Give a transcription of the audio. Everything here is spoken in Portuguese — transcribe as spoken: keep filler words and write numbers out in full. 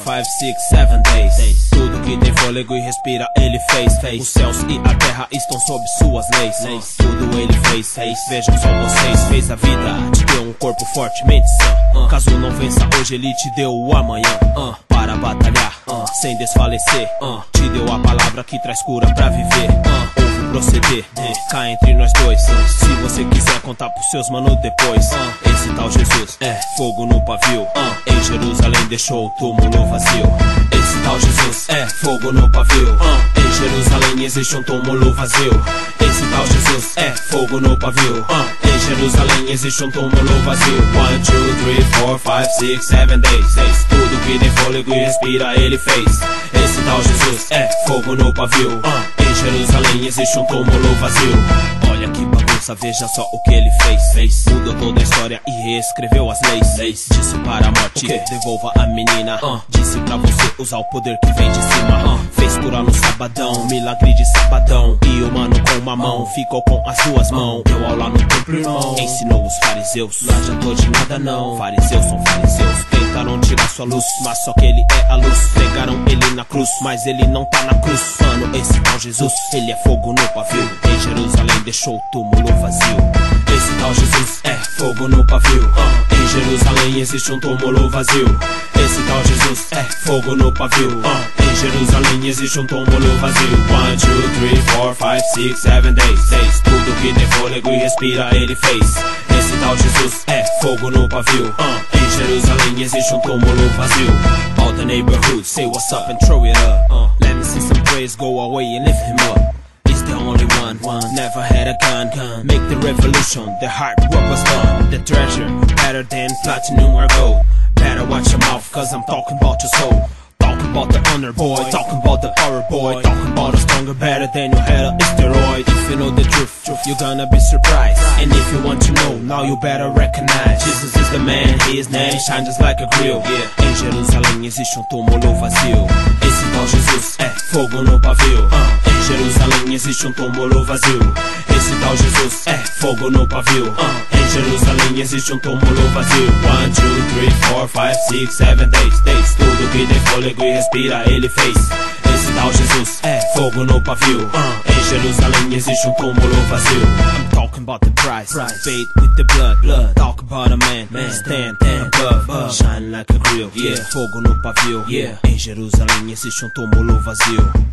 five, six, seven days. Tudo que tem fôlego e respira ele fez. Os céus e a terra estão sob suas leis. Tudo ele fez. Vejam só vocês. Fez a vida, te deu um corpo fortemente sã. Caso não vença hoje, ele te deu o amanhã para batalhar, sem desfalecer. Te deu a palavra que traz cura pra viver. Ouve proceder, cá entre nós dois. Se você quiser contar pros seus manos depois. Esse tal Jesus é fogo no pavio. Em Jerusalém deixou o túmulo vazio. Esse tal Jesus é fogo no pavio. Em Jerusalém existe um túmulo vazio. Esse tal Jesus é fogo no pavio. Em Jerusalém existe um túmulo vazio. One, two, three, four, five, six, seven days. Tudo que tem fôlego e respira ele fez. Esse tal Jesus é fogo no pavio. Em Jerusalém existe um túmulo vazio. Olha que bagunça, veja só o que ele fez. fez. Mudou toda a história e reescreveu as leis. leis. Disse para a morte, devolva a menina. uh. Disse pra você usar o poder que vem de cima. uh. Fez curar no sabadão, milagre de sabadão. E o mano com uma mão ficou com as duas mãos. Deu aula no templo, irmão. Ensinou os fariseus. Não adiantou de nada não. Fariseus são fariseus. Tentaram tirar sua luz, mas só que ele é a luz. Pegaram ele na cruz, mas ele não tá na cruz. Mano, esse tal Jesus, ele é fogo no pavio. Em Jerusalém deixou o túmulo vazio. Esse tal Jesus é fogo no pavio. uh. Em Jerusalém existe um túmulo vazio. Esse tal Jesus é fogo no pavio. uh. Em Jerusalém existe um túmulo vazio. One, two, three, four, five, six, seven days. Seis. Tudo que tem fôlego e respira ele fez. Esse tal Jesus é fogo no pavio. uh. Em Jerusalém existe um túmulo vazio. All the neighborhoods say what's up and throw it up. uh. Let me see some praise go away and lift him up. The only one, one, never had a gun, gun. Make the revolution, the hard work was done. The treasure, better than platinum or gold. Better watch your mouth, cause I'm talking about your soul. Talking about the honor boy, talking about the power boy. Talking about a stronger, better than you had a steroid. If you know the truth, truth, you're gonna be surprised. And if you want to know, now you better recognize Jesus is the man, his name shine just like a grill. Yeah. Em Jerusalém existe um túmulo vazio. Esse tal Jesus é fogo no pavio. uh. Em Jerusalém existe um túmulo vazio. Esse tal Jesus é fogo no pavio. uh. Em Jerusalém existe um túmulo vazio. One, two, three, four, five, six, seven days. days. Tudo que tem fôlego e respira ele fez. Esse tal Jesus é fogo no pavio. uh. Em Jerusalém existe um túmulo vazio. I'm talking about the price, price. Paid with the blood, blood. Talk about a man, man. Stand, stand above, above. Shine like a grill, yeah. Fogo no pavio, yeah. Em Jerusalém existe um túmulo vazio.